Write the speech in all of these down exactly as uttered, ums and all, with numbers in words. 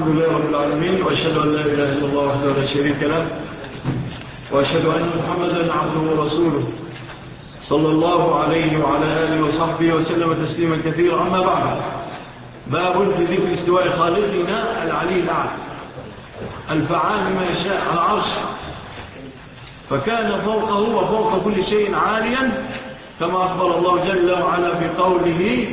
الحمد لله رب العالمين، وأشهد أن لا إله إلا الله وحده لا شريك له، وأشهد أن محمدا عبده ورسوله صلى الله عليه وعلى آله وصحبه وسلم تسليما كثيرا. أما بعد، باب في ذكر استواء خالقنا العلي الأعلى الفعال ما يشاء على عرش، فكان فوقه وفوق كل شيء عاليا، كما أخبر الله جل وعلا بقوله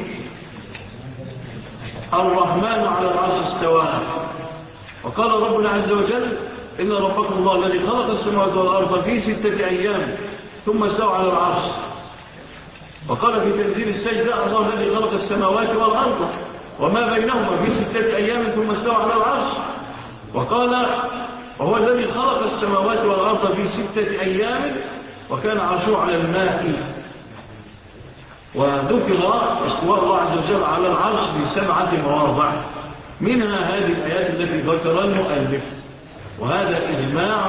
الرحمن على العرش استوى. وقال ربنا عز وجل إن ربكم الله الذي خلق السماوات والأرض في ستة أيام ثم استوى على العرش. وقال في تنزيل السجدة الله الذي خلق السماوات والأرض وما بينهما في ستة أيام ثم استوى على العرش. وقال وهو الذي خلق السماوات والأرض في ستة أيام وكان عرشه على الماء. وذكر استواء الله عز وجل على العرش بسبعة مواضع، منها هذه الآيات التي ذكر المؤلف. وهذا إجماع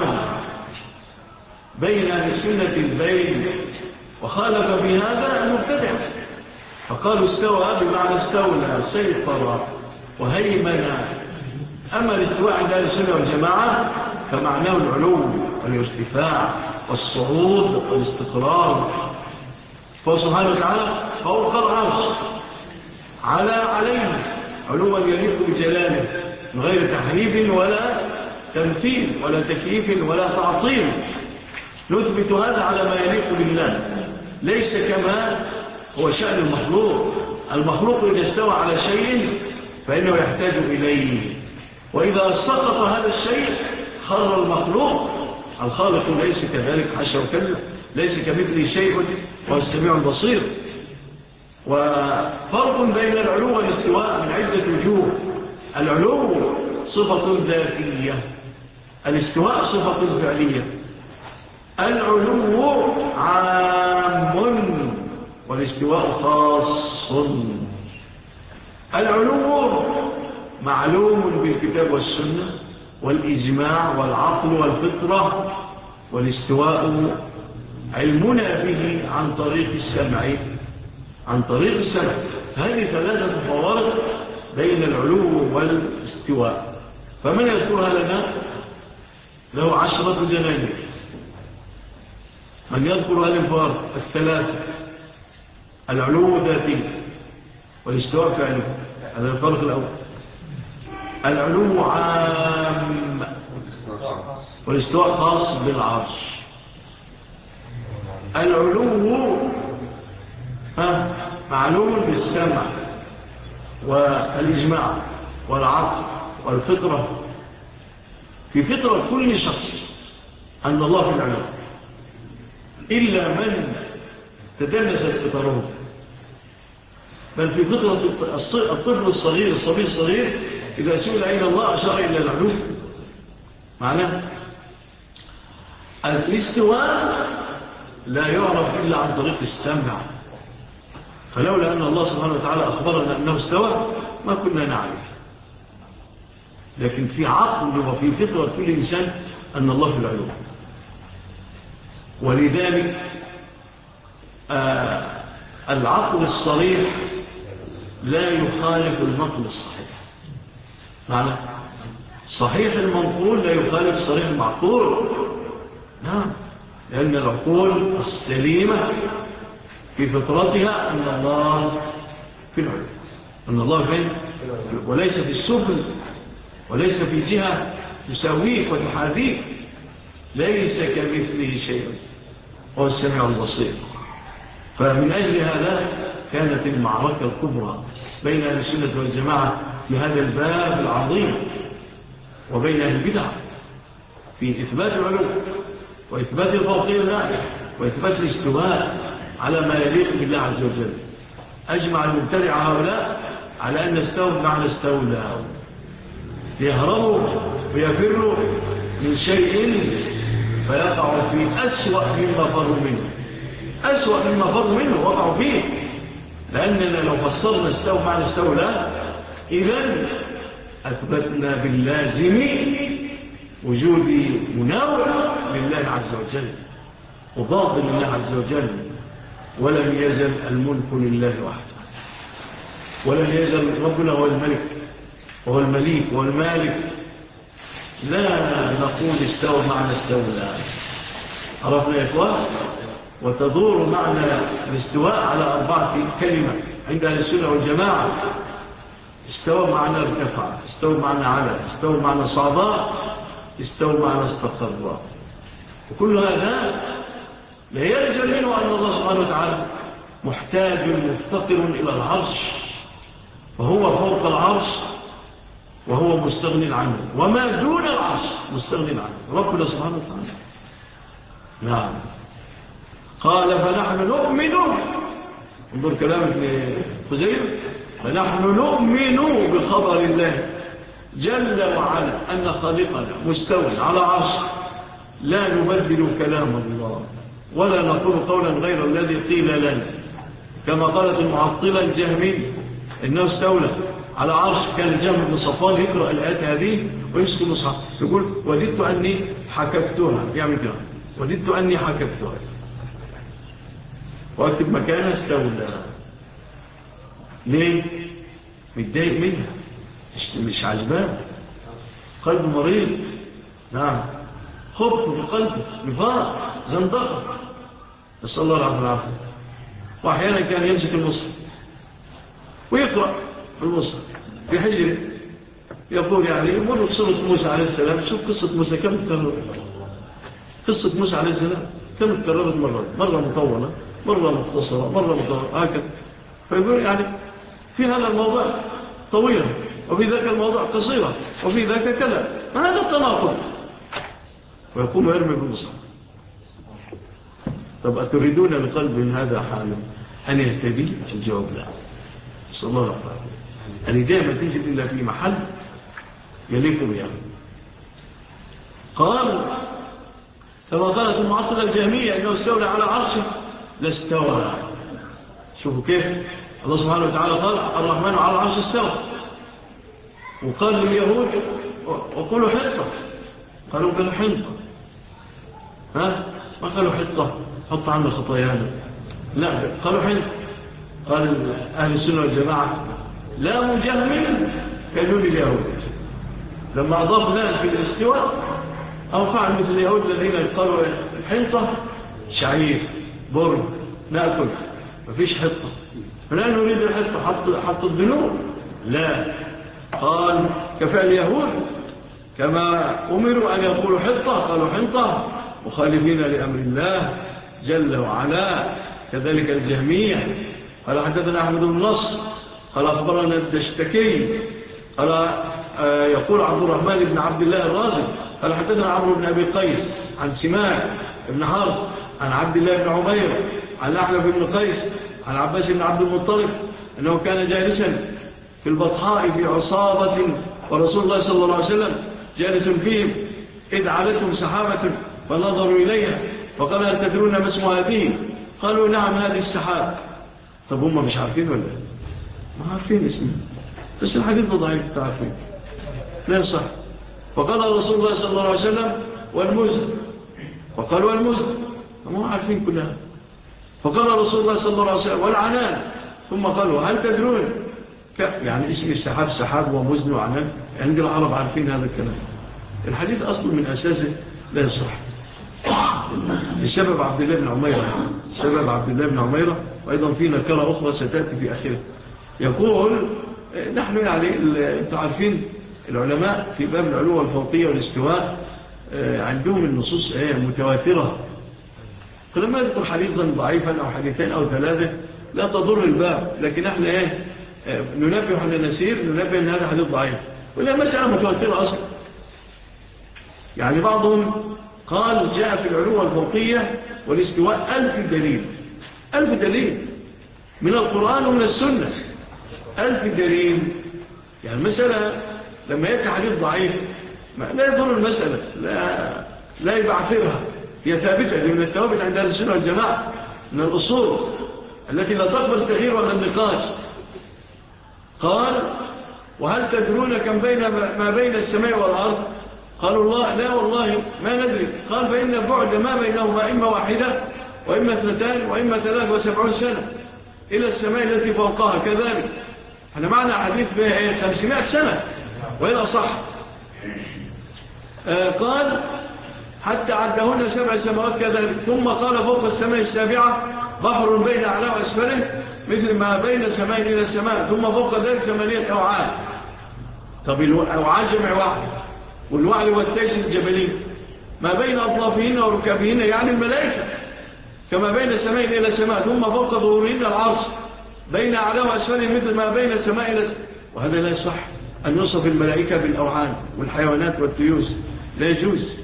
بين أهل السنة البين، وخالف بهذا المبتدع، فقالوا استوى بمعنى استولى سيطر وهيمن. أما الاستواء عند أهل السنة والجماعة فمعناه العلو والارتفاع والصعود والاستقرار، فهو سبحانه وتعالى فوق العرش على عليه علوا يليق بجلاله من غير تحريف ولا تمثيل ولا تكييف ولا تعطيل. نثبت هذا على ما يليق بالله، ليس كما هو شأن المخلوق. المخلوق إذا استوى على شيء فإنه يحتاج إليه، وإذا سقط هذا الشيء خر المخلوق. الخالق ليس كذلك، حاشا وكلا، ليس كمثله شيء وهو السميع البصير. وفرق بين العلو والاستواء من عدة وجوه. العلو صفة ذاتية، الاستواء صفة فعلية. العلو عام والاستواء خاص. العلو معلوم بالكتاب والسنة والإجماع والعقل والفطرة، والاستواء علمنا به عن طريق السمع عن طريق السمع. هذه ثلاثة فوارق بين العلو والاستواء، فمن يذكرها لنا له عشرة دنانير. من يذكر هذه الفوارق الثلاثة، العلو ذاتي والاستواء فعلي، هذا الفرق الأول. العلو عام والاستواء خاص بالعرش. العلو معلوم بالسمع والإجماع والعقل والفطرة. في فطرة كل شخص أن الله في العلو، إلا من تدنست فطره. بل في فطرة الطفل الصغير الصبي الصغير إذا سئل أين الله أشار إلى العلو. معناه الاستواء لا يعرف إلا عن طريق السمع، فلولا أن الله سبحانه وتعالى أخبرنا أنه استوى ما كنا نعرف. لكن في عقل وفي فطرة كل إنسان أن الله في العلو، ولذلك آه العقل الصريح لا يخالف النقل الصحيح. معنى صحيح المنقول لا يخالف صريح المعقول. نعم، لأن العقول السليمة في فطرتها أن الله في العلو، أن الله فين، وليس في السفل، وليس في جهة تساويك وتحاذيك، ليس كمثله شيء، هو السميع البصير. فمن أجل هذا كانت المعركة الكبرى بين أهل السنة والجماعة في هذا الباب العظيم وبين أهل البدع في إثبات العلو وإثبات الفوقية الله وإثبات الاستواء على ما يليق بالله عز وجل. أجمع المبتدع هؤلاء على أن استوى بمعنى استولى، ليهربوا ويفروا من شيء فيقعوا في أسوأ مما فروا منه. أسوأ مما فروا منه وقعوا فيه، لأننا لو فسرنا استوى بمعنى استولى إذن أثبتنا باللازم وجود مناوع لله عز وجل وضاد لله عز وجل. ولم يزل الملك لله وحده، ولم يزل ربنا هو الملك وهو المليك والمالك، لا نقول استوى معنى استولى. عرفنا يا إخوان؟ وتدور معنى الاستواء على أربعة كلمة عند أهل السنة والجماعة. استوى معنى ارتفع، استوى معنى على، استوى معنى صعداء، استوى معنى استقر. وكل هذا لا يلزم منه أن الله سبحانه وتعالى محتاج مفتقر إلى العرش، فهو فوق العرش وهو مستغن عنه، وما دون العرش مستغن عنه ربنا سبحانه وتعالى. نعم. قال فنحن نؤمن، انظر كلام ابن خزيمة، فنحن نؤمن بخبر الله جل وعلا أن خالقنا مستوى على عرش، لا نبدل كلام الله ولا نقول قولا غير الذي قيل لنا، كما قالت المعطلة الجهمية إنه استولى على عرش. كان الجهم بن صفوان يقرأ الآيات هذه ويمسك المصحف يقول وددت أني حكبتها، يعمل كده، وددت أني حكبتها، واكتب مكانها استولى. ليه؟ متضايق منها، مش, مش عجبان، قلب مريض. نعم، خبط في قلبه، نفاق، زندقة، نسأل الله العافية والعافية. وأحيانا كان يمسك المصحف ويقرأ في المصحف في حجره، يقول يعني مر بصورة موسى عليه السلام، شوف قصة موسى كم تكررت، قصة موسى عليه السلام كم تكررت مرة، مرة مطولة، مرة مختصرة، مرة مطولة، هكذا. فيقول يعني في هذا الموضوع طويلة، وفي ذاك الموضوع قصيرة، وفي ذاك كذا، هذا التناقض، ويقوم يرمي بالمصحف. طب أتريدون لقلب هذا حاله أن يهتدي؟ الجواب لا، صلى الله عليه وسلم. الهداية ما تنزل إلا في محل يليق بها. قال كما قالت المعطلة الجهمية أنه استولى على عرشه، لا استوى. شوفوا كيف الله سبحانه وتعالى قال الرحمن على العرش استوى، وقال لليهود وقولوا حطة، قالوا قالوا حنطة، ها ما قالوا حطة حط عنا خطايانا، لا قالوا حنطة. قال أهل السنة والجماعة لا مجهم كانوا لليهود، لما أضاف لنا في الاستواء أو فعل مثل اليهود الذين قالوا الحنطة شعير برد نأكل، مفيش حطة، فلا نريد الحطة، حط, حط الذنوب، لا. قال كفاء اليهود كما أمروا أن يقولوا حطة قالوا حنطة، مخالفين لأمر الله جل وعلا. كذلك الجهمية. قال حدثنا أحمد بن نصر قال أخبرنا الدشتكي قال آه يقول عبد الرحمن بن عبد الله الرازي قال حدثنا عمرو بن أبي قيس عن سماك بن حرب عن عبد الله بن عمير عن أحلف بن قيس عن عباس بن عبد المطلب أنه كان جالسا في البطحاء في عصابة ورسول الله صلى الله عليه وسلم جالس فيهم إذ علتهم سحابة فنظروا إليها فقال هل تدرون ما اسم هذه؟ قالوا نعم هذه السحاب. طب هم مش عارفين ولا ما عارفين اسمه، بس الحديث ضعيف تعرفين لا صح. فقال رسول الله صلى الله عليه وسلم والمزن، فقالوا والمزن هم عارفين كلها. فقال رسول الله صلى الله عليه وسلم والعنان، ثم قالوا هل تدرون يعني اسم السحاب سحاب ومزن وعنان، عند العرب عارفين هذا الكلام. الحديث أصل من أساسه لا يصح بسبب عبد الله بن عميرة، سبب عبد الله بن عميرة، وأيضا في نكرة أخرى ستأتي في آخره. يقول نحن يعني أنتم عارفين العلماء في باب العلو والفوقية والاستواء عندهم النصوص متواترة، فلما يذكر حديثا ضعيفا أو حديثين أو ثلاثة لا تضر الباب، لكن احنا ايه ننبه حنا نسير ننبه أن هذا حديث ضعيف، ولا مسألة متواترة أصلا. يعني بعضهم قال جاء في العلو والفوقية والاستواء ألف دليل، ألف دليل من القرآن ومن السنة، ألف دليل. يعني المسألة لما يأتي حديث ضعيف لا يضر المسألة، لا, لا يبعثرها، هي ثابتة من الثوابت عند أهل السنة والجماعة من الأصول التي لا تقبل التغيير ولا النقاش. قال وهل تدرون كم بين ما بين السماء والأرض؟ قالوا الله لا والله ما ندري. قال فإن البعد ما بينهما إما واحدة وإما اثنتان وإما ثلاث وسبعون سنة إلى السماء التي فوقها. كذلك احنا معنا حديث خمسمائة سنة وإن صح. آه قال حتى عدهن سبع سماوات كذلك. ثم قال فوق السماء السابعة بحر بين أعلى وأسفله مثل ما بين سماء إلى السماء. ثم فوق ذلك ثمانية أوعال. طب الأوعال جمع واحد، والوعل والتيس الجبلين ما بين أطلافهن وركابهن يعني الملائكة كما بين سماء إلى سماء. ثم فوق ظهورهن العرش بين أعلى وأسفله مثل ما بين سماء إلى سماء. وهذا لا يصح أن يوصف الملائكة بالأوعال والحيوانات والتيوس، لا يجوز،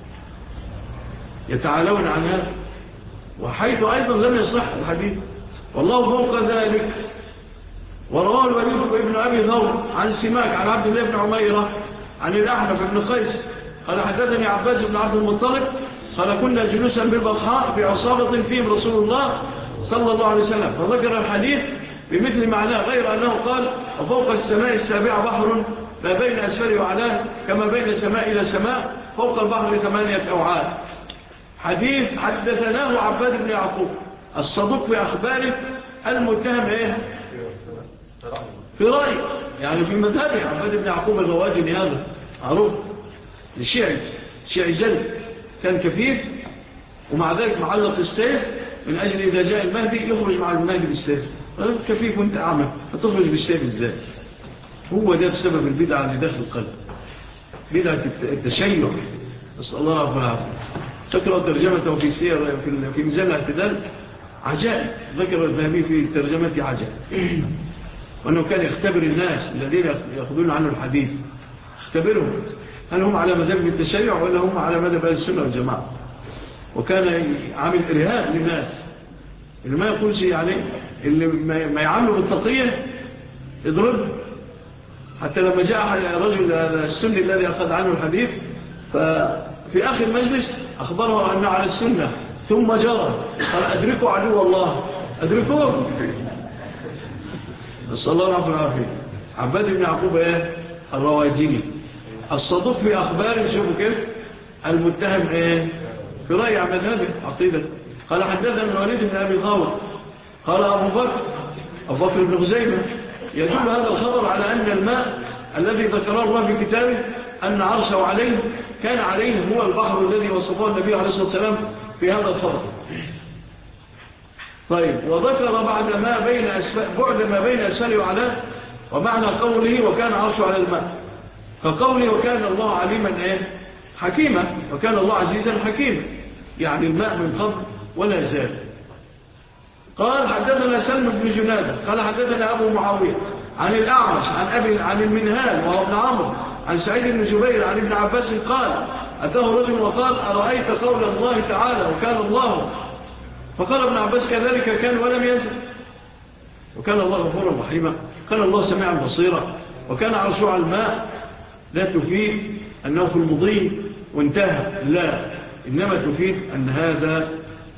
يتعالون عن هذا. وحيث أيضا لم يصح الحديث والله فوق ذلك. ورواه الوليد بن أبي ثور عن سماك عن عبد الله بن عميرة عن الأحنف بن قيس قال حدثني عباس بن عبد المطلب قال كنا جلوسا بالبطحاء في عصابة فيهم رسول الله صلى الله عليه وسلم فذكر الحديث بمثل معناه غير أنه قال وفوق السماء السابعة بحر ما بين أسفل وعلاه كما بين سماء إلى سماء فوق البحر ثمانية أوعاد. حديث حدثناه عباد بن يعقوب الصدوق في أخباره المتهم إيه في رأي يعني في مذهبه. عباد بن يعقوب الرواجني هذا معروف للشيعي، الشيعي جل كان كفيف ومع ذلك معلق السيف من أجل إذا جاء المهدي يخرج مع المهدي بالسيف. كفيف وانت أعمى هتخرج بالسيف ازاي؟ هو ده السبب البدعة اللي داخل القلب، بدعة التشيع. نسأل الله رب العالمين. تقرأ ترجمته في سير في ميزان الاعتدال عجائب، ذكر الذهبي في ترجمته عجائب وأنه كان يختبر الناس الذين يأخذون عنه الحديث، اختبرهم هل هم على مذهب التشيع ولا هم على مذهب أهل السنة والجماعة. وكان عامل إرهاب للناس اللي ما يقولش يعني اللي ما يعملوا بالتقية اضرب. حتى لما جاء رجل السني الذي أخذ عنه الحديث ففي آخر المجلس أخبره أنه على السنة ثم جرى قال أدركوا عدو الله أدركوه. نسأل الله رب العالمين. عباد بن يعقوب ايه الرواجني الصدوق في أخباره شوفوا كيف المتهم ايه في رأي مذهبه عقيدة. قال حدثنا الوليد بن أبي ثور قال أبو بكر أبو بكر بن خزيمة يدل هذا الخبر على أن الماء الذي ذكره الله في كتابه أن عرشه عليه كان عليه هو البحر الذي وصفه النبي عليه الصلاة والسلام في هذا الخبر. طيب وذكر بعد ما بين أسفل بعد ما بين أسفل وعلاه ومعنى قوله وكان عرشه على الماء فقوله وكان الله عليما ايه حكيما وكان الله عزيزا حكيما يعني الماء من قبل ولا زال. قال حدثنا سلم بن جنادة قال حدثنا أبو معاوية عن الأعمش عن أبي عن المنهال وهو ابن عمرو عن سعيد بن جبير عن ابن عباس قال أتاه رجل وقال أرأيت قول الله تعالى وكان الله فقال ابن عباس كذلك كان ولم يزل وكان الله غفورا رحيما كان الله سميعا بصيرا وكان عرشه على الماء لا تفيد أنه في المضي وانتهى لا إنما تفيد أن هذا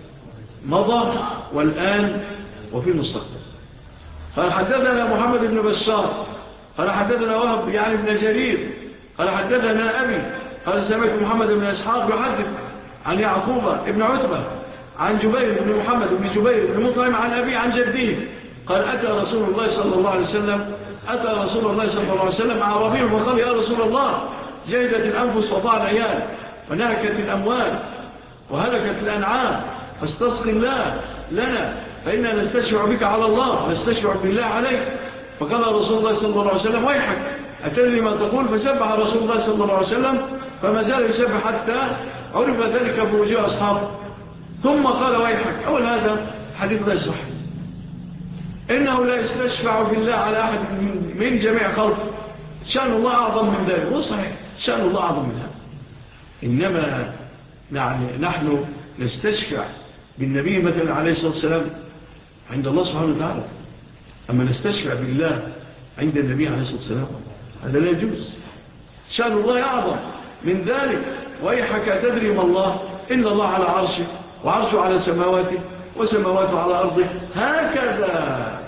مضى والآن وفي المستقبل. قال حدثنا محمد بن بشار قال حدثنا وهب يعني ابن جرير قال حدثنا أبي قال سمعت محمد بن إسحاق يحدث عن يعقوب ابن عتبة عن جبير بن محمد بن جبير بن مطعم عن أبي عن جده قال أتى رسول الله صلى الله عليه وسلم أتى رسول الله صلى الله عليه وسلم عربي وقال يا رسول الله جهدت الأنفس وضاع العيال ونهكت الأموال وهلكت الأنعام فاستسقي الله لنا فإنا نستشفع بك على الله نستشفع بالله عليك. فقال رسول الله صلى الله عليه وسلم ويحك أتدري ما تقول فسبح رسول الله صلى الله عليه وسلم فما زال يسبح حتى عرف ذلك بوجوه أصحابه ثم قال ويحك. أول هذا حديث لا يصح إنه لا يستشفع بالله على أحد من جميع خلقه شأن الله أعظم من ذلك. هو صحيح شأن الله أعظم من هذا إنما يعني نحن نستشفع بالنبي مثلا عليه الصلاة والسلام عند الله سبحانه وتعالى أما نستشفع بالله عند النبي عليه الصلاة والسلام هذا لا يجوز. شأن الله أعظم من ذلك. ويحك تدري ما الله إن الله على عرشه وعرشه على سماواته وسماواته على أرضه هكذا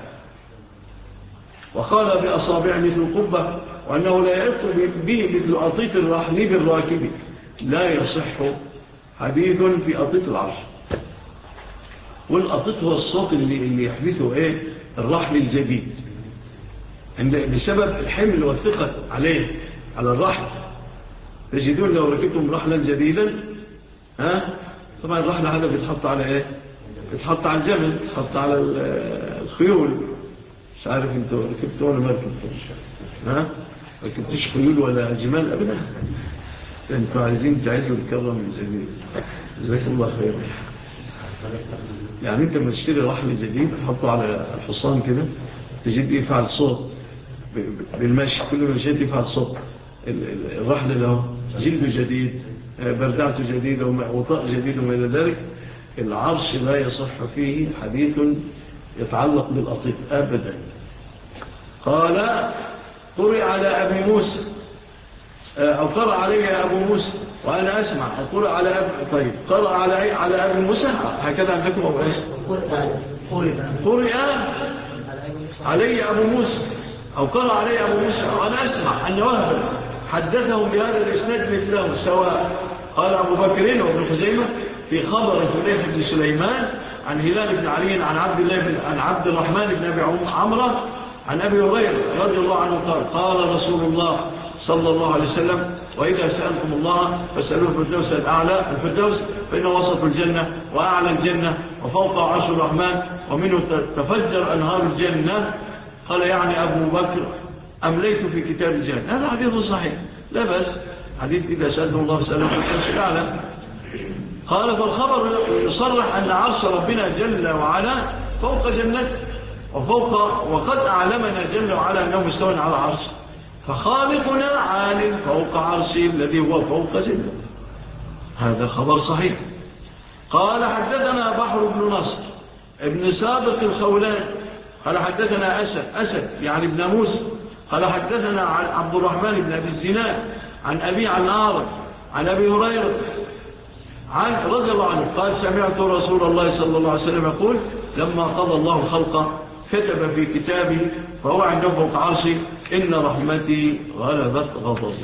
وقال بأصابع مثل القبة وأنه لا يأط به مثل أطيط الرحل بالراكب لا يصح حديث في أطيط العرش. والأطيط هو الصوت اللي, اللي يحدثه إيه الرحل الجديد عند بسبب الحمل والثقة عليه على الرحل. تجدون لو ركبتم رحلا جديدا ها طبعا الرحل هذا بيتحط على ايه؟ بيتحط على الجمل، بيتحط على الخيول. مش عارف انتوا ركبتوا ولا ما ركبتوا؟ ها ركبتش خيول ولا جمال ابدا؟ انتوا عايزين تعيدوا الكرة من جديد. جزاك الله خير. يعني انت لما تشتري رحل جديد تحطه على الحصان كده تجد يفعل صوت بالمشي، كل ما جد يفعل صوت. الرحل له جلد جديد، بردعته جديدة وطاء جديد وما إلى ذلك. العرش لا يصح فيه حديث يتعلق بالأطيب أبدا. قال قرئ على أبي موسى أو قرأ علي أبو موسى وأنا أسمع. قرأ على أبي طيب قرأ على على أبي موسى هكذا عندكم أو إيش؟ قرئ علي أبو موسى أو قرأ علي أبو موسى وأنا أسمع أن وهب حدثهم بهذا الإسناد مثله سواء. قال أبو بكر وابن خزيمة في خبر فليح بن سليمان عن هلال بن علي عن عبد الله بن عن عبد الرحمن بن أبي عمرة عن أبي هريرة رضي الله عنه قال قال رسول الله صلى الله عليه وسلم وإذا سألتم الله فاسألوه الفردوس الأعلى الفردوس فإنه وسط الجنة وأعلى الجنة وفوق عرش الرحمن ومنه تفجر أنهار الجنة. قال يعني أبو بكر أمليت في كتاب الجنة. هذا حديث صحيح لا بس حديث إذا سألتم الله فاسألوه الفردوس الأعلى. قال فالخبر يصرح أن عرش ربنا جل وعلا فوق جنته وفوق وقد أعلمنا جل وعلا أنه مستوى على عرش فخالقنا عال فوق عرشه الذي هو فوق جنة. هذا خبر صحيح. قال حدثنا بحر بن نصر ابن سابق الخولان قال حدثنا أسد أسد يعني ابن موسى قال حدثنا عن عبد الرحمن بن أبي الزناد عن أبي عن عارض عن أبي هريرة عن رضي الله عنه قال سمعت رسول الله صلى الله عليه وسلم يقول لما قضى الله الخلق كتب في كتابه فهو عنده فوق عرشي إن رحمتي غلبت غضبي.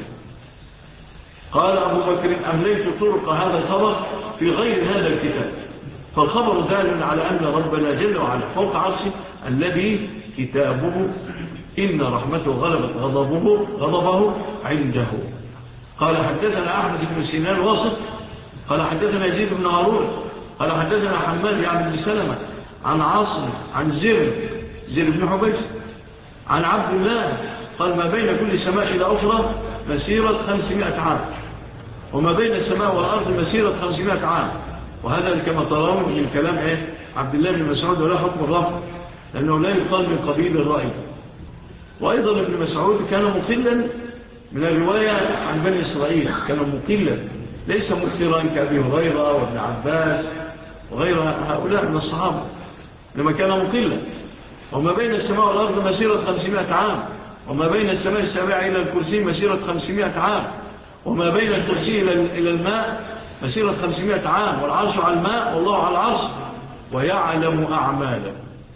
قال أبو بكر أمليت طرق هذا الخبر في غير هذا الكتاب فالخبر دال على أن ربنا جل وعلا فوق عرشي الذي كتابه إن رحمته غلبت غضبه غضبه عنده. قال حدثنا أحمد بن سنان واسط قال حدثنا يزيد بن هارون قال حدثنا حماد يعني بن سلمة عن عاصم عن زر زر بن حبيش عن عبد الله قال ما بين كل سماء إلى أخرى مسيرة خمسمائة عام وما بين السماء والأرض مسيرة خمسمائة عام. وهذا كما ترون من كلام إيه عبد الله بن مسعود ولا حكم الرفض لأنه لا يقال من قبيل الرأي. وأيضا ابن مسعود كان مقلا من الرواية عن بني إسرائيل كان مقلا ليس مكثرا كأبي هريرة وابن عباس وغير هؤلاء من الصحابة لما كان مقلا. وما بين السماء والأرض مسيرة خمسمائة عام وما بين السماء السابعة إلى الكرسي مسيرة خمسمائة عام وما بين الكرسي إلى الماء مسيرة خمسمائة عام والعرش على الماء والله على العرش ويعلم أعماله.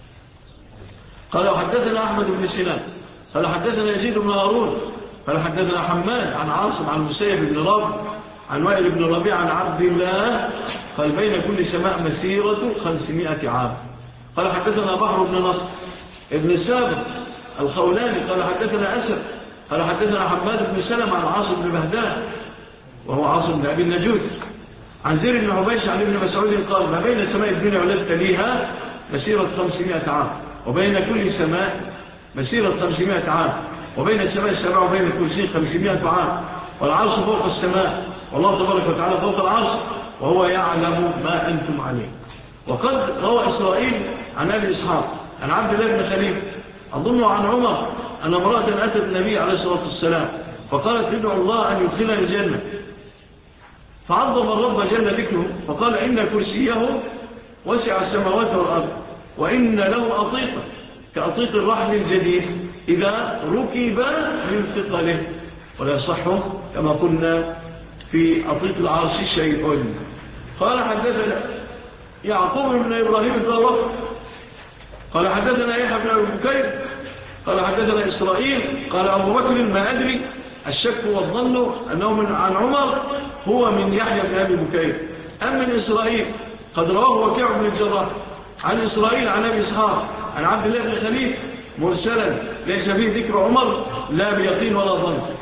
قال حدثنا أحمد بن سنان قال حدثنا يزيد بن هارون قال حدثنا حماد عن عاصم عن المسيب بن رابع عن وائل بن ربيع عن عبد الله قال بين كل سماء مسيرة خمسمائة عام. قال حدثنا بحر بن نصر ابن سابق الخولاني قال حدثنا أسد قال حدثنا حماد بن سلم عن عاصم بن بهدان وهو عاصم بن أبي النجود عن زير بن حبيش عن ابن مسعود قال ما بين سماء الدنيا والتي تليها مسيرة خمسمائة عام وبين كل سماء مسيرة خمسمائة عام وبين السماء السبع وبين الكرسي خمسمائة عام والعرش فوق السماء والله تبارك وتعالى فوق العرش وهو يعلم ما أنتم عليه. وقد روى إسرائيل عن أبي إسحاق عن عبد الله بن خليل أظن عن عمر أن امرأة أتت النبي عليه الصلاة والسلام فقالت ادعو الله أن يدخلها الجنة فعظم الرب جل ذكره فقال إن كرسيه وسع السماوات والأرض وإن له أطيقة كأطيق الرحل الجديد إذا ركب من ثقله ولا يصحه كما قلنا في أطيق العرش شيء. قال حدثنا يعقوب بن إبراهيم الدارق قال حدثنا يحيى بن أبي بكير قال حدثنا إسرائيل قال أبو بكر ما أدري الشك والظن أنه من عن عمر هو من يحيى بن أبي بكير أم من إسرائيل قد رواه وكيع بن الجراح عن إسرائيل عن أبي إسحاق عن عبد الله بن خليل مرسلا ليس فيه ذكر عمر لا بيقين ولا ظن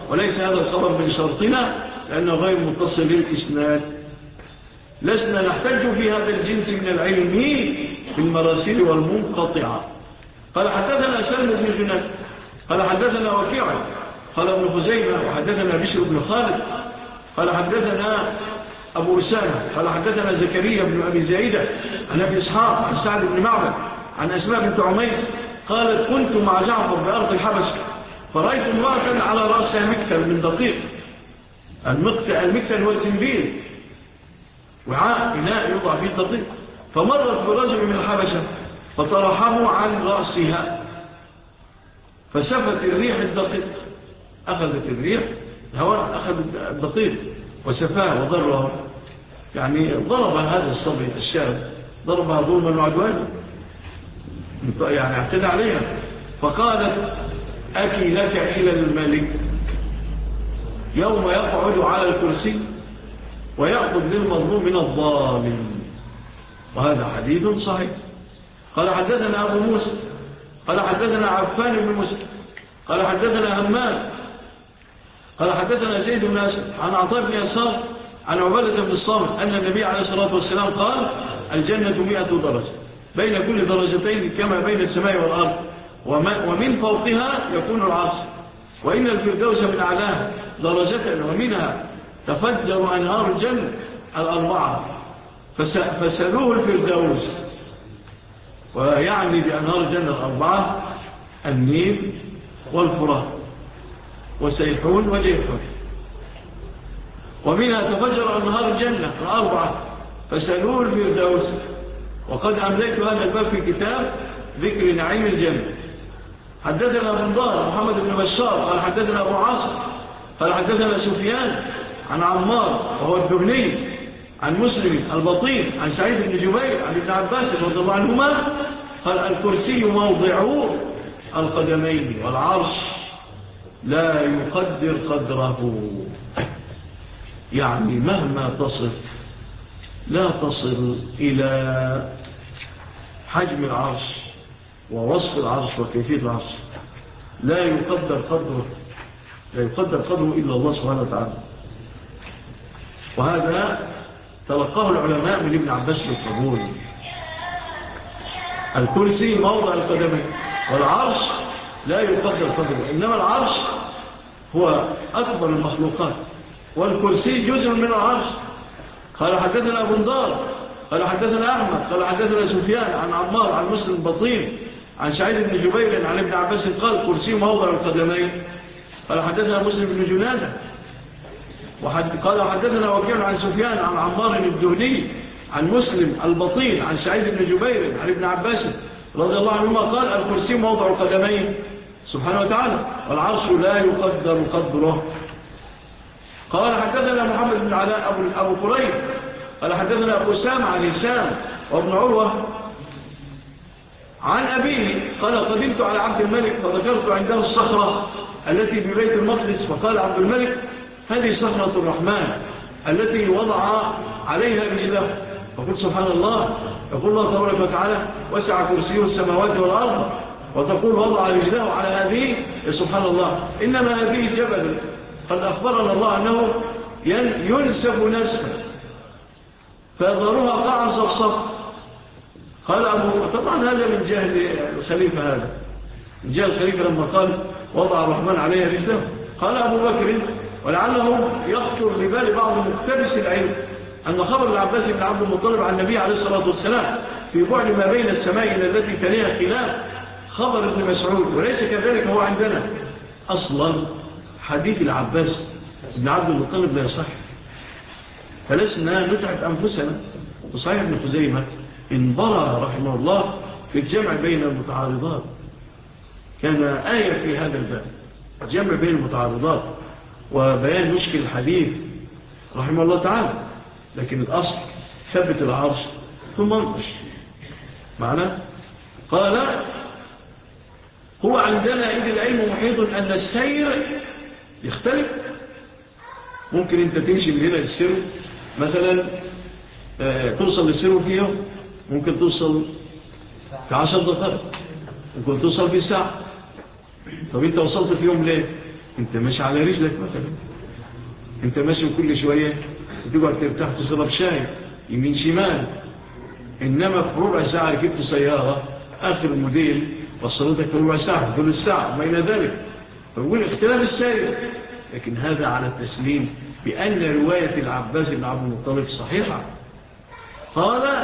وليس هذا الخبر من شرطنا لأنه غير متصل للإسناد. لسنا نحتاج في هذا الجنس من العلم في المراسيل والمنقطعة. قال حدثنا سلم بن جناد قال حدثنا وكيع قال ابن خزيمة وحدثنا بشر بن خالد قال حدثنا أبو أسامة قال حدثنا زكريا بن أبي زايدة عن أبي إسحاق عن سعد بن معبد عن أسماء بنت عميس قالت كنت مع جعفر بأرض الحبشة فرأيت امرأة على رأسها مكتل من دقيق. المكتل هو الزنبيل، وعاء إناء يوضع فيه الدقيق. فمرت برجل من الحبشة فطرحه عن رأسها فسفت الريح الدقيق، أخذت الريح الهواء أخذ الدقيق وسفاه وضره، يعني ضرب هذا الصبي الشاب ضربها ظلما وعدوانا، يعني اعتدى عليها. فقالت أكي لك إلى الملك يوم يقعد على الكرسي ويأخذ للمظلوم من الظالم. وهذا حديث صحيح. قال حدثنا أبو موسى قال حدثنا عفان بن مسلم قال حدثنا همام قال حدثنا زيد بن أسد عن عطاء بن يسار عن عبادة بن الصامت أن النبي عليه الصلاة والسلام قال الجنة مئة درجة بين كل درجتين كما بين السماء والأرض، ومن فوقها يكون العرش، وإن الفردوس من أعلاها درجة ومنها تفجر أنهار الجنة الأربعة فسألوه الفردوس، ويعني بأنهار الجنة الأربعة النيل والفرات وسيحون وجيحون، ومنها تفجر أنهار الجنة الأربعة فسألوه الفردوس. وقد أمليت هذا الباب في كتاب ذكر نعيم الجنة. حدثنا ابن ضار محمد بن بشار قال حدثنا أبو عاصم قال حدثنا سفيان عن عمار وهو الدهني عن مسلم البطين عن سعيد بن جبير عن ابن عباس رضي الله عنهما قال الكرسي موضع القدمين والعرش لا يقدر قدره، يعني مهما تصف لا تصل إلى حجم العرش ووصف العرش وكيفية العرش، لا يقدر قدره لا يقدر قدره إلا الله سبحانه وتعالى. وهذا تلقاه العلماء من ابن عباس بالقبول. الكرسي موضع القدمين والعرش لا يقدر قدره، إنما العرش هو أكبر المخلوقات والكرسي جزء من العرش. قال حدثنا أبو ندار قال حدثنا أحمد قال حدثنا سفيان عن عمار عن مسلم البطين عن سعيد بن جبير عن ابن عباس قال كرسي موضع القدمين. قال حدثنا مسلم بن جنادة قال حدثنا وكيع عن سفيان عن عمار الدهني عن مسلم البطين عن سعيد بن جبير عن ابن عباس رضي الله عنهما قال الكرسي موضع القدمين سبحانه وتعالى والعرش لا يقدر قدره. قال حدثنا محمد بن علاء أبو, أبو قريب قال حدثنا أبو سام عن هشام وابن عروة عن أبيه قال قدمت على عبد الملك فذكرت عنده الصخرة التي ببيت المقدس فقال عبد الملك هذه صخرة الرحمن التي وضع عليها رجله، فقلت سبحان الله، يقول الله تبارك وتعالى وسع كرسيه السماوات والأرض، وتقول وضع رجله على هذه، سبحان الله، إنما هذه جبل قد أخبرنا الله أنه ينسف نسفا فيظهرها قاعا صفصف. قال أبو طبعا هذا من جهل الخليفة، هذا من جهل الخليفة لما قال وضع الرحمن عليها رجله. قال أبو بكر ولعله يخطر لبال بعض مقتبس العلم أن خبر العباس بن عبد المطلب عن النبي عليه الصلاة والسلام في بعد ما بين السماء التي تليها خلاف خبر ابن مسعود، وليس كذلك هو عندنا. أصلا حديث العباس بن عبد المطلب لا يصح، فلسنا نتعب أنفسنا. وصحيح ابن خزيمة انبرى رحمه الله في الجمع بين المتعارضات، كان آية في هذا الباب، الجمع بين المتعارضات وبيان مشكل الحديث رحمه الله تعالى. لكن الأصل ثبت العرش ثم انقش معنا. قال هو عندنا إذ العلم محيط أن السير يختلف. ممكن أنت تمشي من هنا للسير مثلا آه توصل للسير في يوم، ممكن توصل في عشر دقائق، ممكن توصل في ساعة. طب أنت وصلت في يوم ليه؟ انت ماشي على رجلك مثلا، انت ماشي كل شوية تقعد ترتاح تشرب شاي يمين شمال، انما في ربع ساعة ركبت سيارة اخر موديل وصلتك في ربع ساعة كل الساعة بين ذلك، فيقول اختلاف السير. لكن هذا على التسليم بأن رواية العباس بن عبد المطلب صحيحة. قال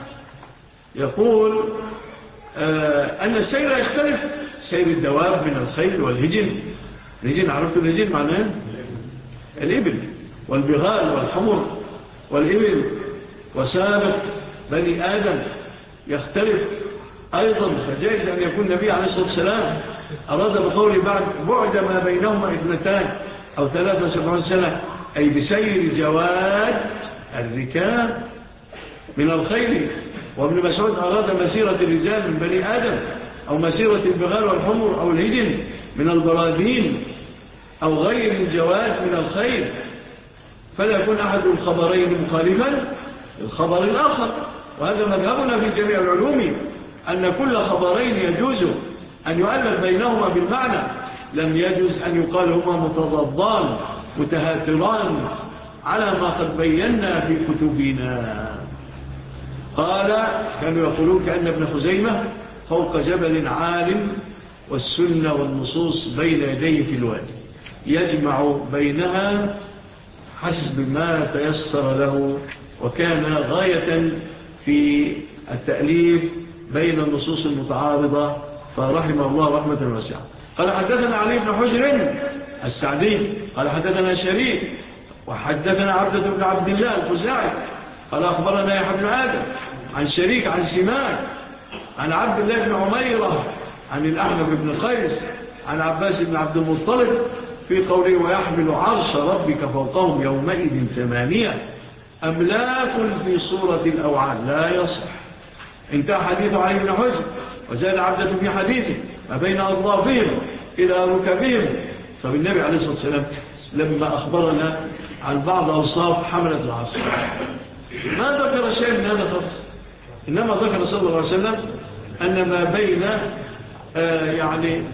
يقول آه أن السير يختلف، سير الدواب من الخيل والهجن. الهجن عرفت الهجن معناه الإبل والبغال والحمر والإبل وسابق بني آدم يختلف أيضا. فجائز أن يكون النبي عليه الصلاة والسلام أراد بقول بعد بعد ما بينهما اثنتان أو ثلاثة وسبعون سنة، أي بسير جواد الركاب من الخيل. وابن مسعود أراد مسيرة الرجال من بني آدم، أو مسيرة البغال والحمر أو الهجن من البراذين، أو غير الجواد من الخيل. فلا يكون أحد الخبرين مخالفا الخبر الآخر. وهذا مذهبنا في جميع العلوم، أن كل خبرين يجوز أن يؤلف بينهما بالمعنى، لم يجوز أن يقال هما متضادان متهاتران على ما قد بينا في كتبنا. قال كانوا يقولون كأن ابن خزيمة فوق جبل عال والسنة والنصوص بين يديه في الوادي، يجمع بينها حسب ما تيسر له، وكان غاية في التأليف بين النصوص المتعارضة، فرحمه الله رحمة واسعة. قال حدثنا علي بن حجر السعدي قال حدثنا شريك وحدثنا عبدة بن عبد الله الخزاعي قال أخبرنا يحيى بن آدم عن شريك عن سماك عن عبد الله بن عميرة عن الأحنف بن قيس عن عباس بن عبد المطلب في قوله ويحمل عرش ربك فوقهم يومئذ ثمانية أملاك في صورة الأوعال لا يصح. انتهى حديث علي بن حجر. وزاد عبدة في حديثه ما بين أضلافهم إلى ركبهم. فبالنبي عليه الصلاة والسلام لما أخبرنا عن بعض أوصاف حملة العرش ما ذكر شيء من هذا خالص، إنما ذكر صلى الله عليه وسلم أن ما بين آه يعني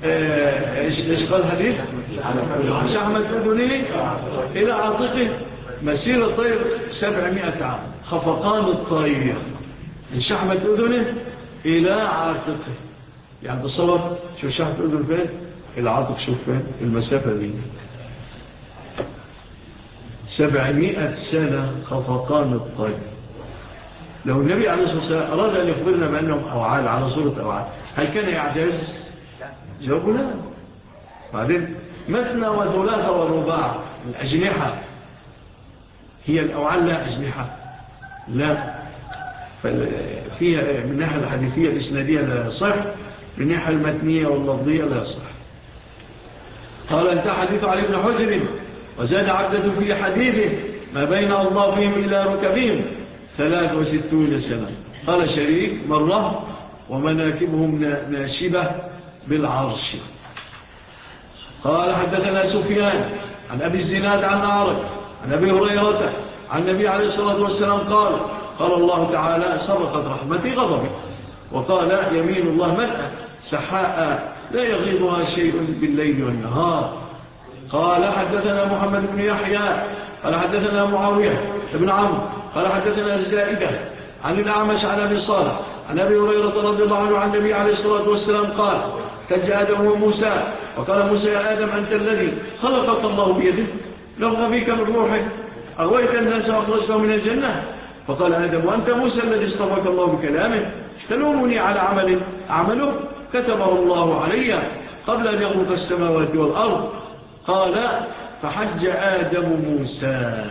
إيش قال الحديث شحمة أذنه إلى عاتقه مسيرة طير سبعمائة عام، خفقان الطير من شحمة أذنه إلى عاتقه. يعني تصور شوف شحمة أذن فين إلى عاتق، شوف فين المسافة دي سبعمائة سنة خفقان الطير. لو النبي عليه الصلاة والسلام أراد أن يخبرنا بأنهم أوعال على صورة أوعال هل كان يعجز؟ جوابه لا. بعدين مثنى وثلاثة ورباع الأجنحة هي الأوعال لا أجنحة لا. فيها من الناحية الحديثية الإسنادية لا صح، من الناحية المتنية واللفظية لا صح. قال انت حديث علي بن حجر وزاد عبدة في حديثه ما بين أضلافهم إلى ركبهم ثلاث وستون سنة. قال شريك مرة ومناكبهم ناشبة بالعرش. قال حدثنا سفيان عن أبي الزناد عن أعرج عن أبي هريرة عن النبي عليه الصلاة والسلام قال قال الله تعالى سبقت رحمتي غضبي، وقال يمين الله ملأ سحاء لا يغيضها شيء بالليل والنهار. قال حدثنا محمد بن يحيى قال حدثنا معاوية بن عمرو قال حدثنا الزائدة عن الأعمش عن أبي صالح عن أبي هريرة رضي الله عنه عن النبي عليه الصلاة والسلام قال تج آدم وموسى وقال موسى يا آدم أنت الذي خلقك الله بيده نفخ فيك من روحه أغويت الناس وأخرجتهم من الجنة. فقال آدم وأنت موسى الذي اصطفاك الله بكلامه تلومني على عمل عمله كتبه الله علي قبل أن يخلق السماوات والأرض. قال فحج آدم موسى.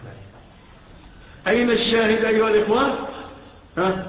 أين الشاهد أيها الإخوان؟ ها؟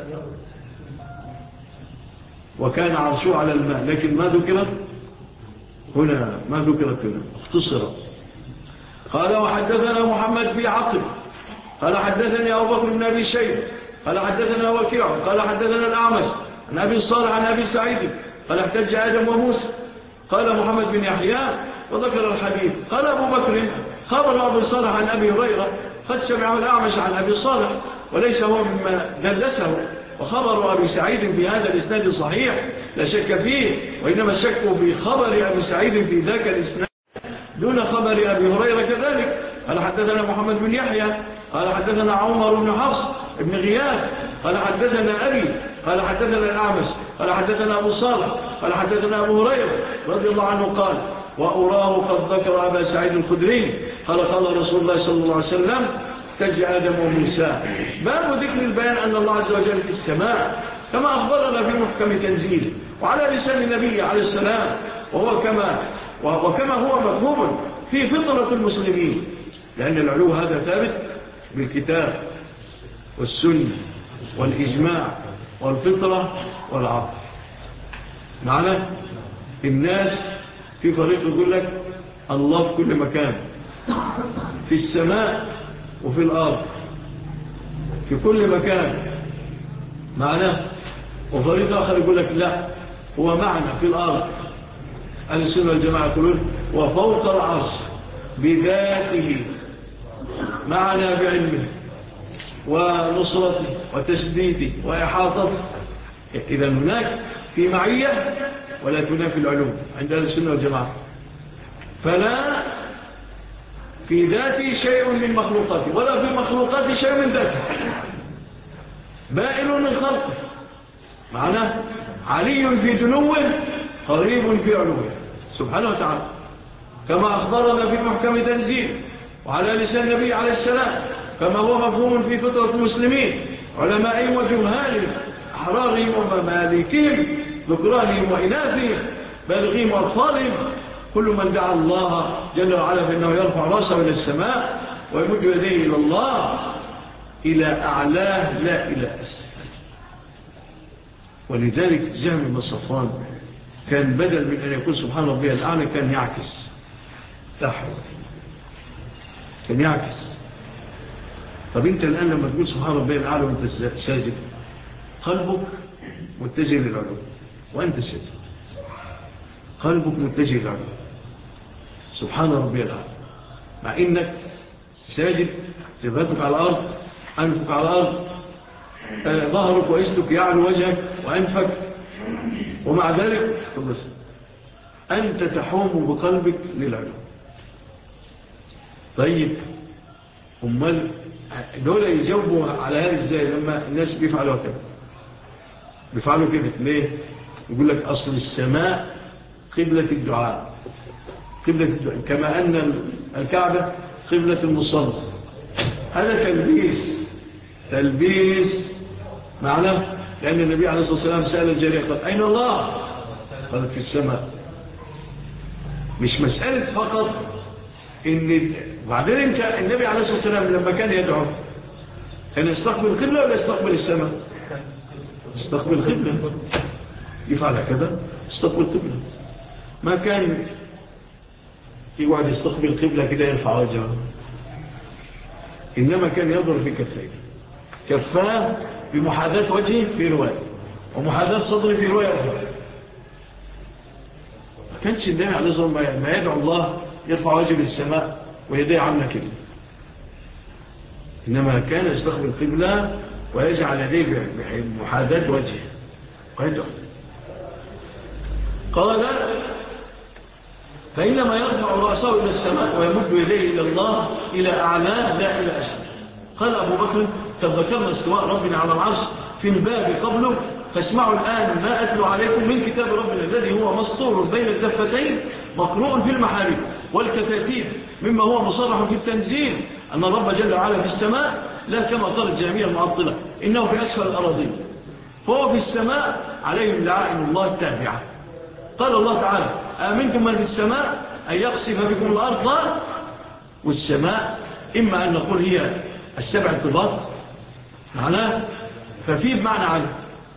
وكان عرشه على الماء، لكن ما ذكرت هنا، ما ذكرت هنا اختصرت. قال وحدثنا محمد بن عقل قال حدثني أبو بكر بن أبي شيبة قال حدثنا وكيع قال حدثنا الأعمش عن أبي صالح عن أبي سعيد قال احتج آدم وموسى. قال محمد بن يحيى وذكر الحديث. قال أبو بكر خبر أبو صالح عن أبي هريرة قد سمعه الأعمش عن أبي صالح وليس هو مما دلسه، وخبر أبي سعيد في هذا الإسناد صحيح لا شك فيه، وإنما الشك في خبر أبي سعيد في ذاك الإسناد دون خبر أبي هريرة كذلك. قال حدثنا محمد بن يحيى قال حدثنا عمر بن حفص بن غياث قال حدثنا أبي قال حدثنا الأعمش قال حدثنا أبو صالح قال حدثنا أبو هريرة رضي الله عنه قال وأراه قد ذكر أبا سعيد الخدري قال قال رسول الله صلى الله عليه وسلم احتج آدم وموسى. باب ذكر البيان أن الله عز وجل في السماء كما أخبرنا في محكم تنزيل وعلى لسان النبي عليه السلام، وهو كما وكما هو مفهوم في فطرة المسلمين، لأن العلو هذا ثابت بالكتاب والسنة والإجماع والفطرة والعقل. معنى الناس في فريق يقول لك الله في كل مكان، في السماء وفي الأرض، في كل مكان معناه، وفريق آخر يقول لك لا هو معنى في الأرض. أهل السنة والجماعة يقولون وفوق العرش بذاته معنى بعلمه ونصرته وتسديده وإحاطته. إذا هناك في معية ولا تنافي العلوم عند أهل السنة والجماعة. فلا في ذاته شيء من مخلوقاته ولا في مخلوقاته شيء من ذاته، بائن من خلقه. معناه علي في دنوه قريب في علوه سبحانه وتعالى، كما أخبرنا في محكم تنزيل وعلى لسان النبي عليه السلام، كما هو مفهوم في فطرة المسلمين علمائهم وجهالهم أحرارهم وممالكهم ذكرانهم وإناثهم بالغين وأطفالهم. كل من دعا الله جل وعلا فإنه يرفع رأسه إلى السماء ويمد يديه إلى الله إلى أعلاه لا إلى أسفل. ولذلك جهم بن صفوان كان بدل من أن يقول سبحان ربي الأعلى كان يعكس تحت، كان يعكس. طب أنت الآن لما تقول سبحان ربي الأعلى وأنت ساجد قلبك متجه للعلو وأنت ساجد، قلبك متجه للعلو سبحان ربي الأعلى، مع إنك ساجد جبهتك على الأرض، أنفك على الأرض، آه ظهرك وإسلك يعلو وجهك وأنفك، ومع ذلك أنت تحوم بقلبك للعلو. طيب أمال دول يجاوبوا على هذا إزاي لما الناس بيفعلوا كده؟ بيفعلوا كده ليه؟ يقول لك أصل السماء قبلة الدعاء، قبلة الدعاء كما أن الكعبة قبلة المصلى. هذا تلبيس، تلبيس معناه، لأن النبي عليه الصلاة والسلام سأل الجارية قال أين الله؟ قالت في السماء. مش مسألة فقط إن بعدين انت النبي عليه الصلاة والسلام لما كان يدعو كان يستقبل القبلة ولا يستقبل السماء؟ يستقبل القبلة، يفعل كذا يستقبل القبلة. ما كان يقعد يستقبل القبلة كده يرفع وجهه، إنما كان يضرب في كفيه، كفاه بمحاذاة وجهه في رواية ومحاذاة صدره في رواية أخرى. ما كانش النبي عليه الصلاة والسلام ما يدعو الله يرفع وجهه للسماء ويديه عاملة كده، إنما كان يستقبل القبلة ويجعل يديه بمحاذاة وجهه ويدعو. قال فإنما يرفع رأسه إلى السماء ويمد يديه إلى الله إلى أعلاه لا إلى أسفل. قال أبو بكر تذكرنا استواء ربنا على العرش في الباب قبله، فاسمعوا الآن ما أتلو عليكم من كتاب ربنا الذي هو مسطور بين الدفتين مقروء في المحارب والكتاتيب، مما هو مصرح في التنزيل أن الرب جل وعلا في السماء لا كما قال الجهمية المعطلة إنه في أسفل الأراضين، فهو في السماء عليهم لعائن الله التابعة. قال الله تعالى آمنتم من في السماء أن يقصف بكم الأرض، والسماء إما أن نقول هي السبع الطباق معناه ففي بمعنى علم،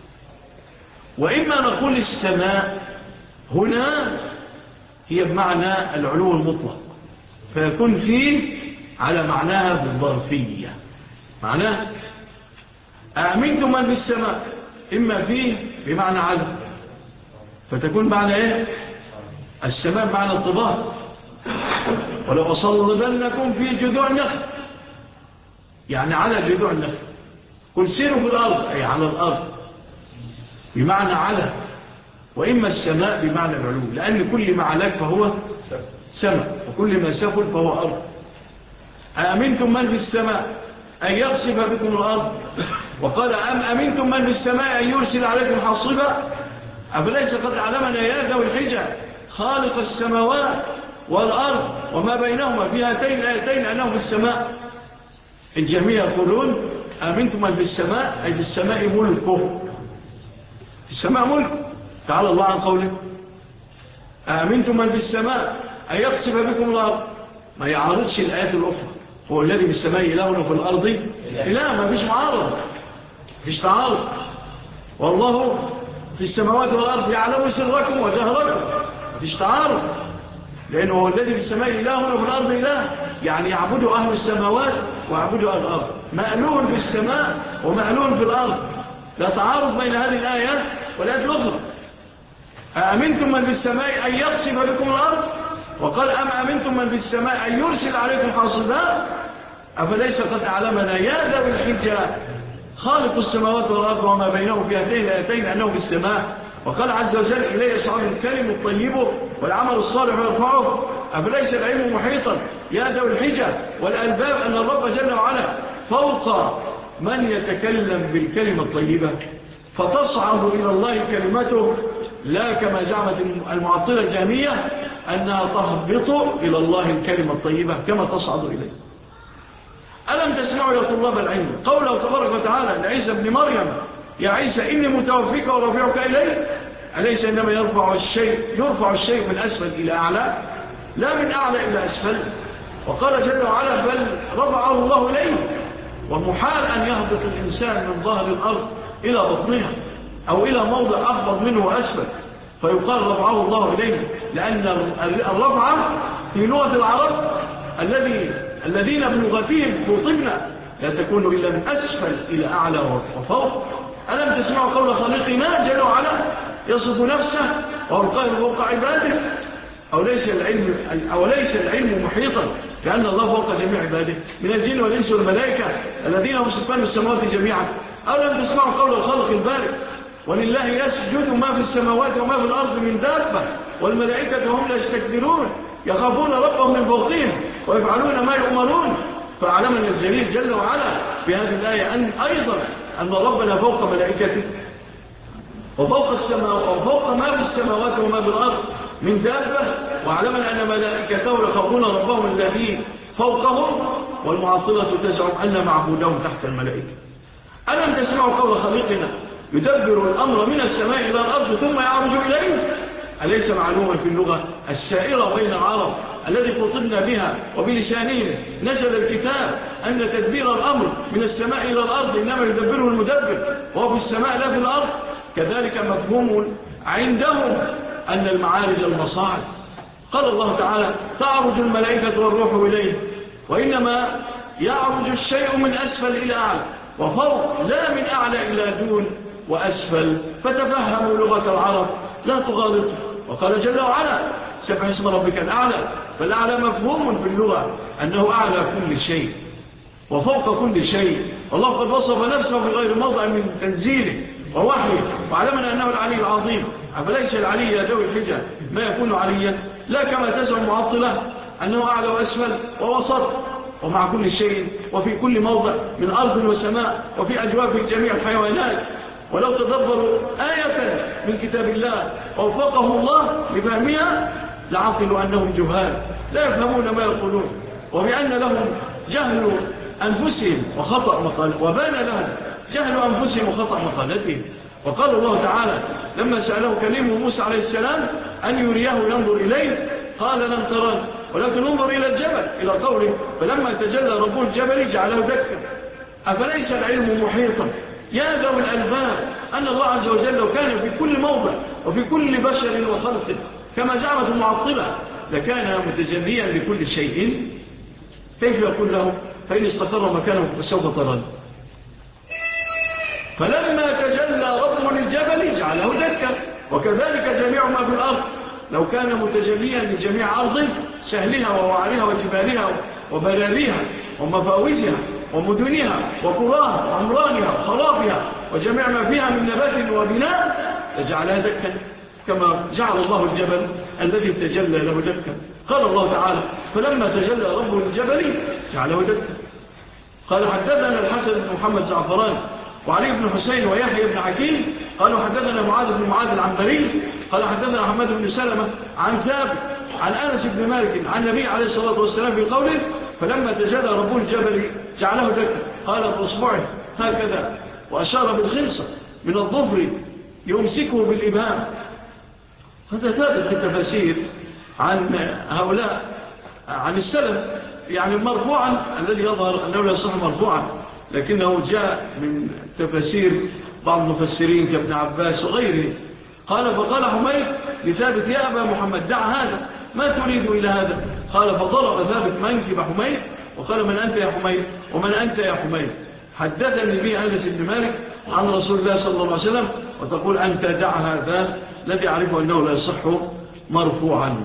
وإما نقول السماء هنا هي بمعنى العلو المطلق، فيكون فيه على معناها بالظرفية. معناه أأمنتم من في السماء إما فيه بمعنى علم، فتكون معنى إيه؟ السماء معنى الطباق. ولو أصلبنكم في جذوع النخل، يعني على جذوع النخل، قل سيروا في الأرض أي على الأرض بمعنى على، وإما السماء بمعنى العلو، لأن كل ما علاك فهو سماء، وكل ما سفل فهو أرض. أأمنتم من في السماء أن يقصف بكم الأرض، وقال أم أمنتم من في السماء أن يرسل عليكم حاصبا، أفليس قد علمنا يا ذوي الحجة خالق السماوات والأرض وما بينهما في هاتين الآيتين أنه في السماء. الجميع يقولون أمنتم من في السماء أي في السماء ملكه، في السماء ملكه. تعالى الله عن قوله أمنتم من في السماء أن يقصف بكم الأرض، ما يعارضش الآيات الأخرى. هو الذي في السماء إله وفي الأرض إله، ما فيش معارض، فيش تعارض. والله في السماوات والأرض يعلم سركم وجهركم، ما فيش تعارض، لأنه هو الذي في السماء إله وفي الأرض إله، يعني يعبدوا أهل السماوات ويعبدوا أهل الأرض، مألون في السماء ومألون في الأرض، لا تعارض بين هذه الآيات والآيات الأخرى. أأمنتم من في السماء أن يقصف بكم الأرض، وقال أم أمنتم من في السماء أن يرسل عليكم حاصبا، أفليس قد علمنا يا ذوي الحجة خالق السماوات والأرض وما بينهم في هاتين الآيتين أنه في السماء. وقال عز وجل إليه يصعد الكلم الطيب والعمل الصالح يرفعه، أفليس العلم محيطا يا ذوي الحجة والألباب أن الرب جل وعلا فوق من يتكلم بالكلمة الطيبة فتصعد إلى الله كلمته، لا كما زعمت المعطلة الجهمية أنها تهبط إلى الله الكلمة الطيبة كما تصعد إليه. ألم تسمعوا يا طلاب العلم قوله تبارك وتعالى لعيسى ابن مريم يا عيسى إني متوفيك ورافعك إلي، أليس إنما يرفع الشيء يرفع الشيء من أسفل إلى أعلى لا من أعلى إلى أسفل. وقال جل وعلا بل رفعه الله إليه، ومحال أن يهبط الإنسان من ظهر الأرض إلى بطنها أو إلى موضع أفضل منه وأسفل فيقال رفعه الله إليه، لأن الرفعة في لغة العرب الذي الذين بلغتهم توطبنا لا تكون إلا من أسفل إلى أعلى وفوق. ألم تسمعوا قول خالقنا جل وعلا يصف نفسه وهو القاهر فوق عباده، أو ليس العلم, أو ليس العلم محيطا كأن الله فوق جميع عباده من الجن والإنس والملائكة الذين هم سكان السماوات جميعا. ألم تسمعوا قول الخالق البارئ ولله يسجد ما في السماوات وما في الأرض من دابة والملائكة هم لا يستكبرون يخافون ربهم من فوقهم ويفعلون ما يؤمرون. فعلمنا الجليل جل وعلا في هذه الآية أن أيضا أن ربنا فوق ملائكته وفوق السماء وفوق ما في السماوات وما في الأرض من دابة، وعلمنا أن ملائكته يخافون ربهم الذي فوقهم، والمعطلة تزعم أن معبودهم تحت الملائكة. ألم تسمعوا قول خالقنا يدبر الأمر من السماء إلى الأرض ثم يعرج إليه، أليس معلوما في اللغة السائرة بين العرب الذي خطبنا بها وبلسانهم نزل الكتاب أن تدبير الأمر من السماء إلى الأرض إنما يدبره المدبر وهو في السماء لا في الأرض. كذلك مفهوم عندهم أن المعارج المصاعد. قال الله تعالى تعرج الملائكة والروح إليه، وإنما يعرج الشيء من أسفل إلى أعلى وفوق، لا من أعلى إلى دون وأسفل، فتفهموا لغة العرب لا تغالطوا. وقال جل وعلا سبح اسم ربك الأعلى، فالأعلى مفهوم في اللغة أنه أعلى كل شيء وفوق كل شيء. والله قد وصف نفسه في غير موضع من تنزيله ووحيه، وعلمنا أنه العلي العظيم. أفليس العلي يا ذوي الحجة ما يكون عليا، لا كما تزعم معطلة أنه أعلى وأسفل ووسط ومع كل شيء وفي كل موضع من أرض وسماء وفي أجواف جميع الحيوانات. ولو تدبروا آية من كتاب الله ووفقهم الله لفهمها لعقلوا أنهم جهال لا يفهمون ما يقولون، وبأن لهم جهل أنفسهم وخطأ مقال وبان لهم جهل أنفسهم وخطأ مقالتهم. وقال الله تعالى لما سأله كلمه موسى عليه السلام أن يريه ينظر إليه قال لن تراني ولكن انظر إلى الجبل، إلى قوله فلما تجلى رب الجبل جعله دكا. أفليس العلم محيطا يا ذوي الألباب أن الله عز وجل لو كان في كل موضع وفي كل بشر وخلق كما زعمت المعطلة لكان متجليا لكل شيء، كيف يقول له فإن استقر مكانه فسوف تراني؟ فلما تجلى رب للجبل جعله دكا. وكذلك جميع ما في الأرض لو كان متجليا لجميع أرض سهلها ووعرها وجبالها وبراريها ومفاوزها ومدنها وقراها وعمرانها وخرابها وجميع ما فيها من نبات وبناء لجعلها دكا كما جعل الله الجبل الذي تجلى له دكا. قال الله تعالى فلما تجلى رب الجبل جعله دكا. قال حدثنا الحسن بن محمد زعفران وعلي بن حسين ويحيى بن حكيم قالوا حدثنا معاذ بن معاذ العنبري قال حدثنا حماد بن سلمة عن ثابت عن أنس بن مالك عن النبي عليه الصلاة والسلام في قوله فلما تجلى رب الجبل جعله دكا قال بأصبعه هكذا وأشار بالخلصة من الظفر يمسكه بالإبهام. هذا ثابت في التفاسير عن هؤلاء عن السلف يعني مرفوعا الذي يظهر أنه لا يصح مرفوعا لكنه جاء من تفاسير بعض المفسرين كابن عباس وغيره. قال فقال حميد لثابت يا أبا محمد دع هذا ما تريد إلى هذا. قال فضرب ثابت منكب حميد وقال من أنت يا حميد ومن أنت يا حميد. حدثني به أنس بن مالك عن رسول الله صلى الله عليه وسلم وتقول أنت دع هذا الذي أعرفه أنه لا يصح مرفوعا.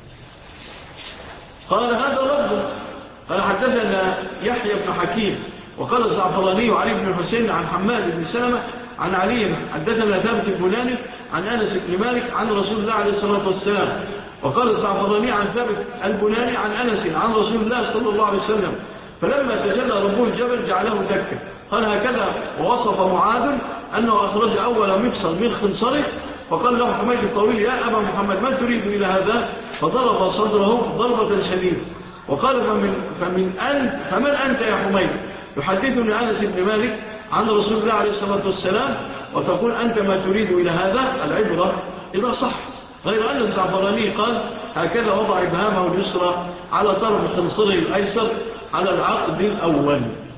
قال هذا ربه. قال حدثنا يحيى بن حكيم وقال الزعفراني وعلي بن الحسين عن حماد بن سلمة عن علي حدثنا ثابت البناني عن أنس بن مالك عن رسول الله عليه الصلاة والسلام وقال الزعفراني عن ثابت البناني عن أنس عن رسول الله صلى الله عليه وسلم فلما تجلى رب الجبل جعله دكا. قال هكذا ووصف معاذ أنه أخرج أول مفصل من خنصره فقال له حميد الطويل يا أبا محمد ما تريد إلى هذا فضرب صدره ضربة شديدة وقال فمن, فمن أنت فمن أنت يا حميد. يحدثني أنس بن مالك عن رسول الله عليه الصلاة والسلام وتقول أنت ما تريد إلى هذا العبرة إذا صح. غير أن الزعفراني قال هكذا وضع إبهامه اليسرى على طرف خنصره الأيسر على العقد الأول.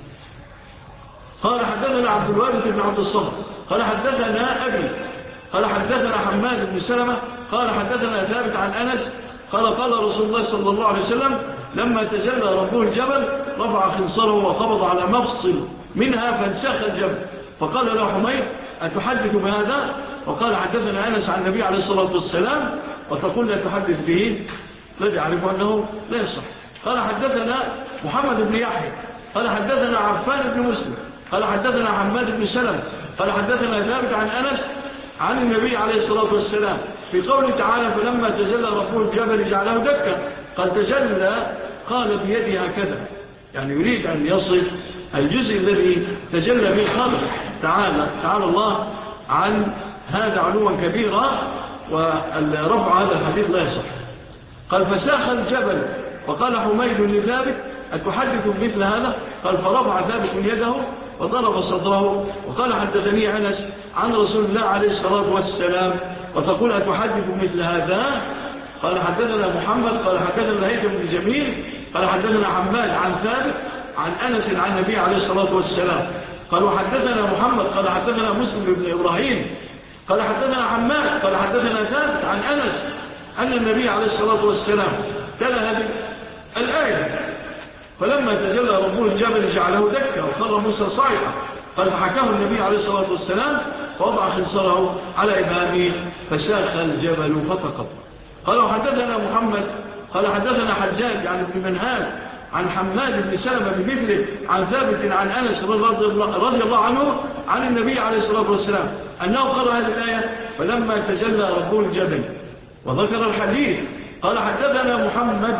قال حدثنا عبد الوارث بن عبد الصمد قال حدثنا أبي قال حدثنا حماد بن سلمة قال حدثنا ثابت عن أنس قال قال رسول الله صلى الله عليه وسلم لما تجلى ربه الجبل رفع خنصره وقبض على مفصل منها فانساخ الجبل. فقال له حميد أتحدث بهذا وقال حدثنا أنس عن النبي عليه الصلاة والسلام وتقول لا تحدث به الذي يعرف أنه لا يصح. قال حدثنا محمد بن يحيى قال حدثنا عفان بن مسلم قال حدثنا حماد بن سلم قال حدثنا ثابت عن أنس عن النبي عليه الصلاة والسلام في قوله تعالى فلما تجلى ربه الجبل جعله دكا. قال تجلى قال بيده هكذا يعني يريد أن يصل الجزء الذي تجلى به خلق تعالى تعالى الله عن هذا علوا كبيرا ورفع هذا الحديث لا يصح. قال فساخ الجبل وقال حميد لثابت أتحدث مثل هذا قال فرفع ثابت يده وضرب صدره وقال حدثني أنس عن رسول الله عليه الصلاة والسلام وتقول أتحدث مثل هذا. قال حدثنا محمد قال حدثنا هيثم بن جميل قال حدثنا حماد عن ثابت عن أنس عن النبي عليه الصلاة والسلام قال وحدثنا محمد قال حدثنا مسلم بن إبراهيم قال حدثنا حماد قال حدثنا ثابت عن أنس أن النبي عليه الصلاة والسلام تلا هذه الآية فلما تجلى ربه الجبل جعله دكا وخر موسى صاعقا. قال فحكاه النبي عليه الصلاة والسلام فوضع خنصره على إبهامه فساخ الجبل فتقط. قال وحدثنا محمد قال حدثنا حجاج عن ابن منهال عن حماد بن سلمة بمثله عن ثابت عن أنس رضي الله عنه عن النبي عليه الصلاة والسلام أنه قرأ هذه الآية فلما تجلى ربه الجبل وذكر الحديث. قال حدثنا محمد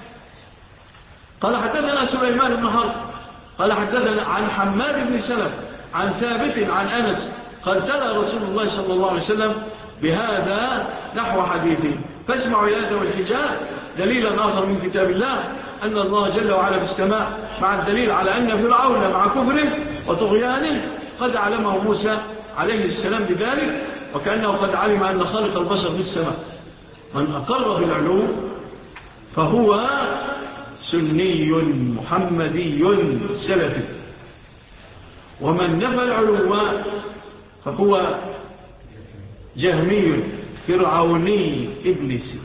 قال حدثنا سليمان بن حرب قال حدثنا عن حماد بن سلمة عن ثابت عن أنس قال تلا رسول الله صلى الله عليه وسلم بهذا نحو حديثه فاسمعوا إلى هذا والحجاب دليلا آخر من كتاب الله أن الله جل وعلا في السماء مع الدليل على أن فرعون مع كفره وطغيانه قد علمه موسى عليه السلام بذلك وكأنه قد علم أن خالق البشر في السماء. من أقر بالعلوم فهو سني محمدي سلفي ومن نفى العلو فهو جهمي فرعوني إبليسي.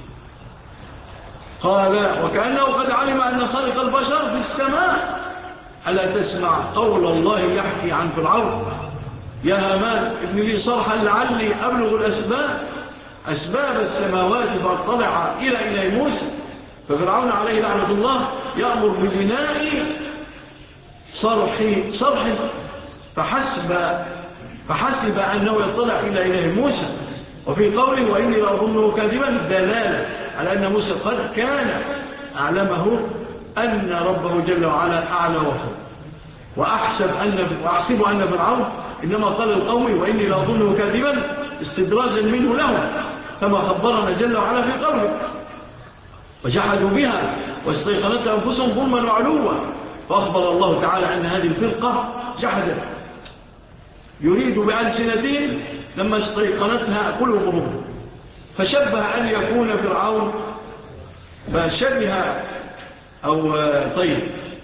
قال وكأنه قد علم أن خالق البشر في السماء ألا تسمع قول الله يحكي عن فرعون يا هامان ابن لي صرحا لعلي أبلغ الأسباب أسباب السماوات فاطلع إلى إلى موسى. ففرعون عليه لعنة الله يأمر ببناء صرحي صرحي فحسب فحسب أنه يطلع إلى إله موسى. وفي قوله وإني لأظنه كاذبا دلالة على أن موسى قد كان أعلمه أن ربه جل وعلا أعلى وفوق. وأحسب أن وأحسب أن فرعون إنما قال القوم وإني لأظنه كاذبا استدراجا منه له، كما خبرنا جل وعلا في قوله وجحدوا بها واستيقنتها أنفسهم ظلما وعلوا. فأخبر الله تعالى أن هذه الفرقة جحدت، يريد بألسنتهم لما استيقنتها قلوبهم. فشبه أن يكون فرعون فشبه أو طيب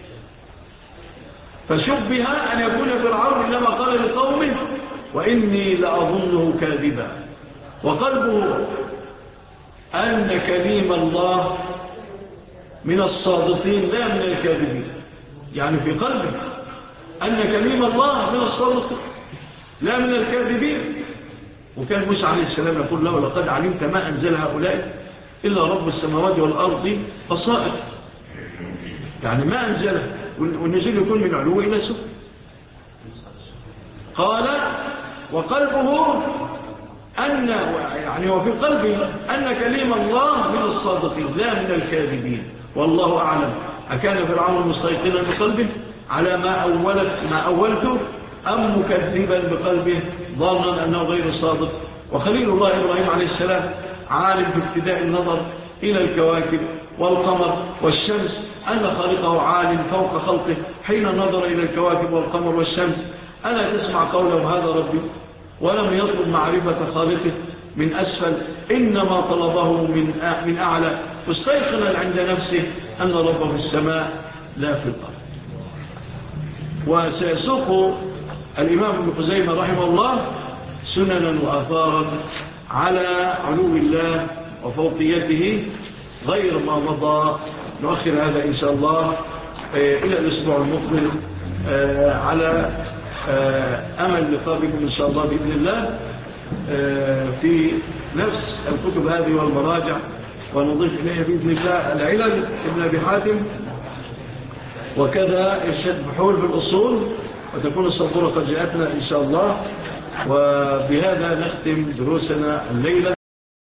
فشبه أن يكون فرعون لما قال لقومه وإني لأظنه كاذبا، وقلبه أن كليم الله من الصادقين لا من الكاذبين. يعني في قلبه أن كليم الله من الصادقين لا من الكاذبين. وكان موسى عليه السلام يقول له لقد علمت ما أنزل هؤلاء إلا رب السماوات والأرض بصائر. يعني ما أنزله، والنزول يكون من علو إلى سفل. قال وقلبه أن يعني وفي قلبه أن كليم الله من الصادقين لا من الكاذبين. والله أعلم أكان فرعون مستيقنا بقلبه على ما أولت ما أولته أم مكذبا بقلبه ظانا أنه غير صادق. وخليل الله إبراهيم عليه السلام عالم بابتداء النظر إلى الكواكب والقمر والشمس أن خالقه عالم فوق خلقه حين نظر إلى الكواكب والقمر والشمس. ألا تسمع قوله هذا ربي، ولم يطلب معرفة خالقه من أسفل، إنما طلبه من من أعلى، مستيقنا عند نفسه أن ربه في السماء لا في الأرض. وسيسوق الإمام ابن خزيمة رحمه الله سننا وآثارا على علو الله وفوقيته غير ما مضى. نؤخر هذا إن شاء الله إلى الأسبوع المقبل على أمل لقاء بكم إن شاء الله بإذن الله في نفس الكتب هذه والمراجع، ونضيف إليها بإذن الله العلل ابن أبي حاتم، وكذا إرشاد بحول في الأصول، وتكون الصبورة قد جاءتنا إن شاء الله. وبهذا نختم دروسنا الليلة.